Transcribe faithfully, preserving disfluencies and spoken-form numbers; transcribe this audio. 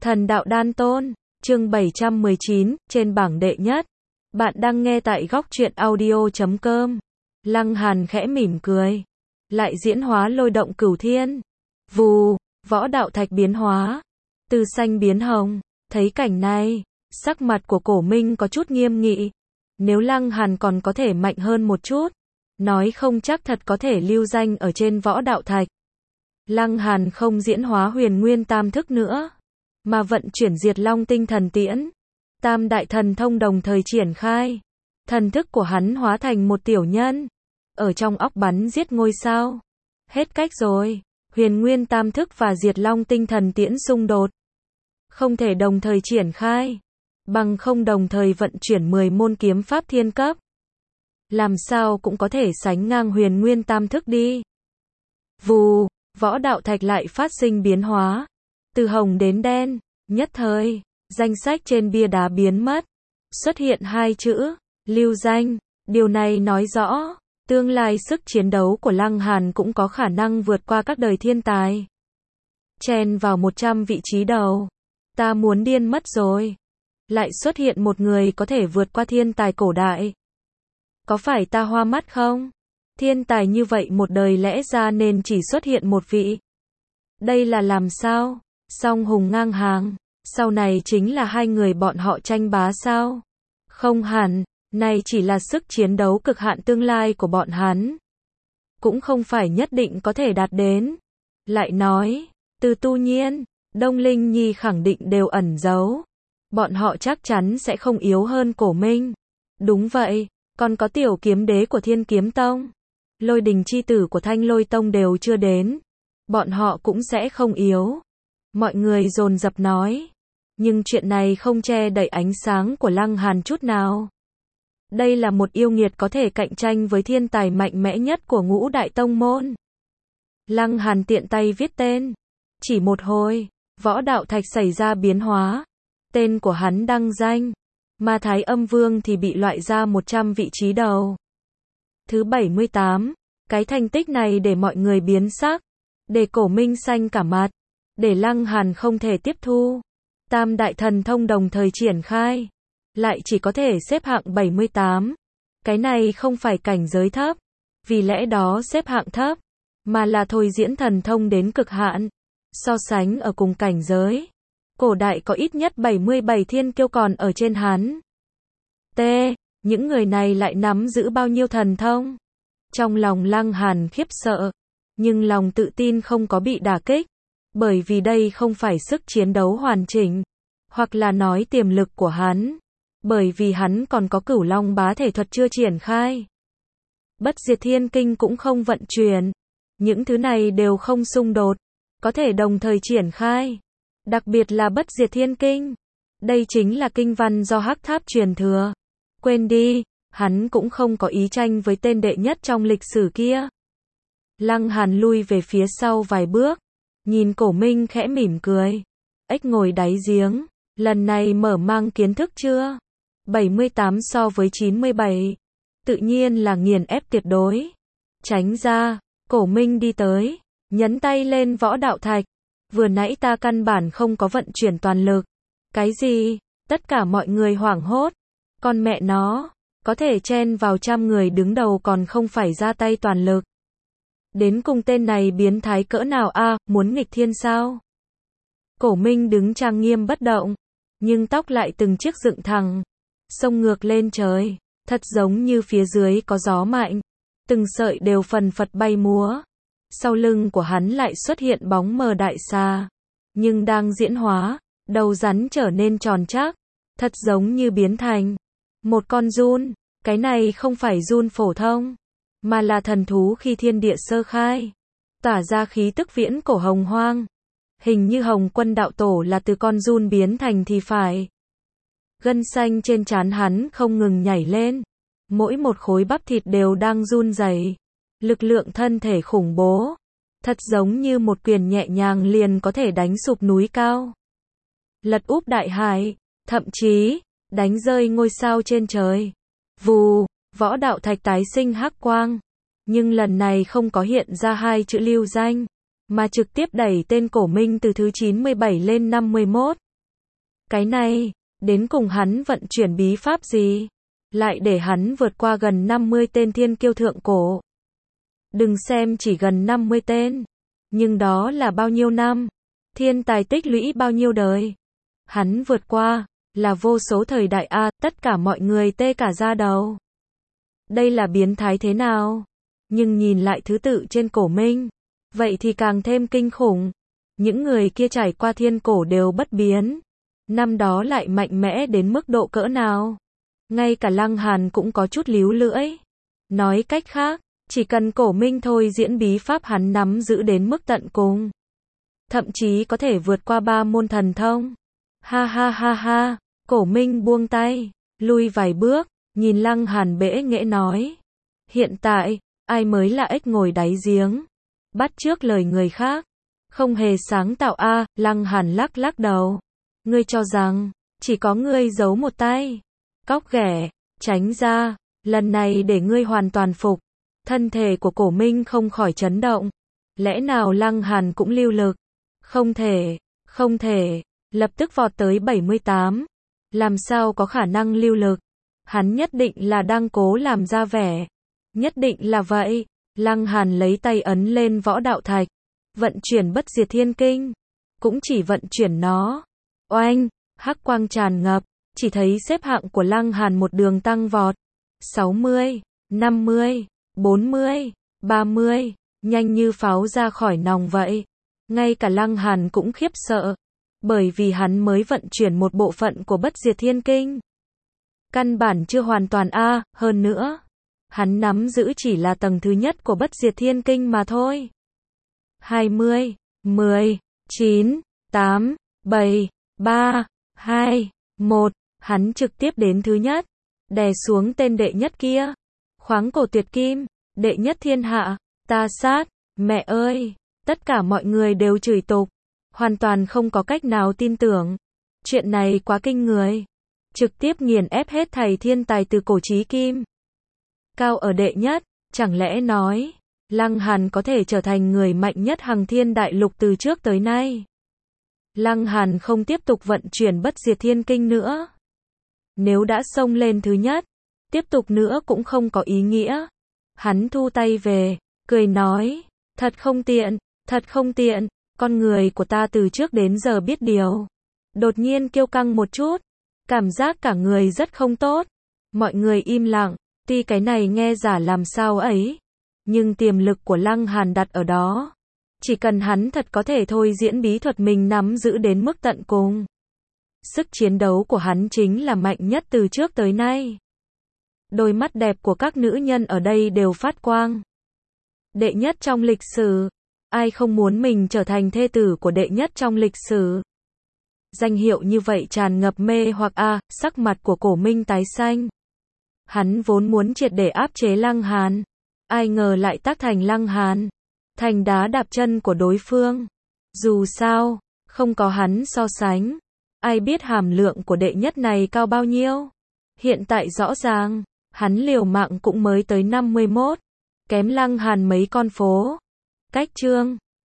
Thần đạo đan tôn, chương bảy trăm mười chín, trên bảng đệ nhất. Bạn đang nghe tại góc truyện audio chấm com. Lăng Hàn khẽ mỉm cười. Lại diễn hóa lôi động cửu thiên. Vù, võ đạo thạch biến hóa. Từ xanh biến hồng. Thấy cảnh này, sắc mặt của Cổ Minh có chút nghiêm nghị. Nếu Lăng Hàn còn có thể mạnh hơn một chút, nói không chắc thật có thể lưu danh ở trên võ đạo thạch. Lăng Hàn không diễn hóa huyền nguyên tam thức nữa, mà vận chuyển diệt long tinh thần tiễn. Tam đại thần thông đồng thời triển khai. Thần thức của hắn hóa thành một tiểu nhân. Ở trong óc bắn giết ngôi sao. Hết cách rồi. Huyền nguyên tam thức và diệt long tinh thần tiễn xung đột. Không thể đồng thời triển khai. Bằng không đồng thời vận chuyển mười môn kiếm pháp thiên cấp. Làm sao cũng có thể sánh ngang huyền nguyên tam thức đi. Vù, võ đạo thạch lại phát sinh biến hóa. Từ hồng đến đen, nhất thời, danh sách trên bia đá biến mất. Xuất hiện hai chữ, lưu danh. Điều này nói rõ, tương lai sức chiến đấu của Lăng Hàn cũng có khả năng vượt qua các đời thiên tài. Chen vào một trăm vị trí đầu. Ta muốn điên mất rồi. Lại xuất hiện một người có thể vượt qua thiên tài cổ đại. Có phải ta hoa mắt không? Thiên tài như vậy một đời lẽ ra nên chỉ xuất hiện một vị. Đây là làm sao? Song hùng ngang hàng. Sau này chính là hai người bọn họ tranh bá sao? Không hẳn, này chỉ là sức chiến đấu cực hạn tương lai của bọn hắn. Cũng không phải nhất định có thể đạt đến. Lại nói, từ Tu Nhiên, Đông Linh Nhi khẳng định đều ẩn giấu. Bọn họ chắc chắn sẽ không yếu hơn Cổ Minh. Đúng vậy, còn có tiểu kiếm đế của Thiên Kiếm Tông. Lôi đình chi tử của Thanh Lôi Tông đều chưa đến. Bọn họ cũng sẽ không yếu. Mọi người dồn dập nói. Nhưng chuyện này không che đậy ánh sáng của Lăng Hàn chút nào. Đây là một yêu nghiệt có thể cạnh tranh với thiên tài mạnh mẽ nhất của ngũ đại tông môn. Lăng Hàn tiện tay viết tên. Chỉ một hồi, võ đạo thạch xảy ra biến hóa. Tên của hắn đăng danh. Ma Thái Âm Vương thì bị loại ra một trăm vị trí đầu. Thứ bảy mươi tám. Cái thành tích này để mọi người biến sắc. Để Cổ Minh xanh cả mặt. Để Lăng Hàn không thể tiếp thu. Tam đại thần thông đồng thời triển khai. Lại chỉ có thể xếp hạng bảy mươi tám. Cái này không phải cảnh giới thấp. Vì lẽ đó xếp hạng thấp. Mà là thôi diễn thần thông đến cực hạn. So sánh ở cùng cảnh giới. Cổ đại có ít nhất bảy mươi bảy thiên kiêu còn ở trên hắn. T. Những người này lại nắm giữ bao nhiêu thần thông? Trong lòng Lăng Hàn khiếp sợ. Nhưng lòng tự tin không có bị đả kích. Bởi vì đây không phải sức chiến đấu hoàn chỉnh. Hoặc là nói tiềm lực của hắn. Bởi vì hắn còn có Cửu Long bá thể thuật chưa triển khai. Bất diệt thiên kinh cũng không vận chuyển. Những thứ này đều không xung đột. Có thể đồng thời triển khai. Đặc biệt là bất diệt thiên kinh. Đây chính là kinh văn do Hắc Tháp truyền thừa. Quên đi, hắn cũng không có ý tranh với tên đệ nhất trong lịch sử kia. Lăng Hàn lui về phía sau vài bước. Nhìn Cổ Minh khẽ mỉm cười. Ếch ngồi đáy giếng. Lần này mở mang kiến thức chưa? bảy mươi tám so với chín mươi bảy. Tự nhiên là nghiền ép tuyệt đối. Tránh ra. Cổ Minh đi tới. Nhấn tay lên võ đạo thạch. Vừa nãy ta căn bản không có vận chuyển toàn lực. Cái gì? Tất cả mọi người hoảng hốt. Con mẹ nó. Có thể chen vào trăm người đứng đầu còn không phải ra tay toàn lực. Đến cùng tên này biến thái cỡ nào a à, muốn nghịch thiên sao? Cổ Minh đứng trang nghiêm bất động. Nhưng tóc lại từng chiếc dựng thẳng. Xông ngược lên trời. Thật giống như phía dưới có gió mạnh. Từng sợi đều phần phật bay múa. Sau lưng của hắn lại xuất hiện bóng mờ đại xà. Nhưng đang diễn hóa. Đầu rắn trở nên tròn chắc. Thật giống như biến thành một con giun. Cái này không phải giun phổ thông. Mà là thần thú khi thiên địa sơ khai. Tỏa ra khí tức viễn cổ hồng hoang. Hình như Hồng Quân đạo tổ là từ con giun biến thành thì phải. Gân xanh trên trán hắn không ngừng nhảy lên. Mỗi một khối bắp thịt đều đang run rẩy. Lực lượng thân thể khủng bố. Thật giống như một quyền nhẹ nhàng liền có thể đánh sụp núi cao. Lật úp đại hải. Thậm chí, đánh rơi ngôi sao trên trời. Vù, võ đạo thạch tái sinh hắc quang. Nhưng lần này không có hiện ra hai chữ lưu danh. Mà trực tiếp đẩy tên Cổ Minh từ thứ chín mươi bảy lên năm mươi mốt. Cái này, đến cùng hắn vận chuyển bí pháp gì? Lại để hắn vượt qua gần năm mươi tên thiên kiêu thượng cổ. Đừng xem chỉ gần năm mươi tên, nhưng đó là bao nhiêu năm, thiên tài tích lũy bao nhiêu đời. Hắn vượt qua, là vô số thời đại a, tất cả mọi người tê cả da đầu. Đây là biến thái thế nào? Nhưng nhìn lại thứ tự trên cổ Minh, vậy thì càng thêm kinh khủng. Những người kia trải qua thiên cổ đều bất biến. Năm đó lại mạnh mẽ đến mức độ cỡ nào? Ngay cả Lăng Hàn cũng có chút líu lưỡi. Nói cách khác, chỉ cần cổ Minh thôi diễn bí pháp hắn nắm giữ đến mức tận cùng. Thậm chí có thể vượt qua ba môn thần thông. Ha ha ha ha, cổ Minh buông tay, lui vài bước, nhìn Lăng Hàn bẽ nghễ nói. Hiện tại, ai mới là ếch ngồi đáy giếng? Bắt chước lời người khác. Không hề sáng tạo a, à, Lăng Hàn lắc lắc đầu. Ngươi cho rằng, chỉ có ngươi giấu một tay. Cóc ghẻ, tránh ra, lần này để ngươi hoàn toàn phục. Thân thể của cổ Minh không khỏi chấn động. Lẽ nào Lăng Hàn cũng lưu lực? Không thể, không thể, lập tức vọt tới bảy mươi tám. Làm sao có khả năng lưu lực? Hắn nhất định là đang cố làm ra vẻ. Nhất định là vậy. Lăng Hàn lấy tay ấn lên võ đạo thạch. Vận chuyển bất diệt thiên kinh. Cũng chỉ vận chuyển nó. Oanh, hắc quang tràn ngập. Chỉ thấy xếp hạng của Lăng Hàn một đường tăng vọt. sáu mươi, năm mươi, bốn mươi, ba mươi. Nhanh như pháo ra khỏi nòng vậy. Ngay cả Lăng Hàn cũng khiếp sợ. Bởi vì hắn mới vận chuyển một bộ phận của bất diệt thiên kinh. Căn bản chưa hoàn toàn a, à, hơn nữa. Hắn nắm giữ chỉ là tầng thứ nhất của bất diệt thiên kinh mà thôi. hai mươi, mười, chín, tám, bảy, ba, hai, một. Hắn trực tiếp đến thứ nhất. Đè xuống tên đệ nhất kia. Khoáng cổ tuyệt kim. Đệ nhất thiên hạ. Ta sát. Mẹ ơi. Tất cả mọi người đều chửi tục. Hoàn toàn không có cách nào tin tưởng. Chuyện này quá kinh người. Trực tiếp nghiền ép hết thầy thiên tài từ cổ chí kim. Cao ở đệ nhất. Chẳng lẽ nói, Lăng Hàn có thể trở thành người mạnh nhất hằng thiên đại lục từ trước tới nay. Lăng Hàn không tiếp tục vận chuyển bất diệt thiên kinh nữa. Nếu đã xông lên thứ nhất, tiếp tục nữa cũng không có ý nghĩa. Hắn thu tay về, cười nói, thật không tiện, thật không tiện, con người của ta từ trước đến giờ biết điều. Đột nhiên kiêu căng một chút, cảm giác cả người rất không tốt. Mọi người im lặng, tuy cái này nghe giả làm sao ấy, nhưng tiềm lực của Lăng Hàn đặt ở đó. Chỉ cần hắn thật có thể thôi diễn bí thuật mình nắm giữ đến mức tận cùng. Sức chiến đấu của hắn chính là mạnh nhất từ trước tới nay. Đôi mắt đẹp của các nữ nhân ở đây đều phát quang. Đệ nhất trong lịch sử. Ai không muốn mình trở thành thê tử của đệ nhất trong lịch sử. Danh hiệu như vậy tràn ngập mê hoặc a, à, sắc mặt của cổ Minh tái xanh. Hắn vốn muốn triệt để áp chế Lăng Hàn. Ai ngờ lại tác thành Lăng Hàn. Thành đá đạp chân của đối phương. Dù sao, không có hắn so sánh. Ai biết hàm lượng của đệ nhất này cao bao nhiêu? Hiện tại rõ ràng, hắn liều mạng cũng mới tới năm mươi mốt. Kém Lăng Hàn mấy con phố. Cách chương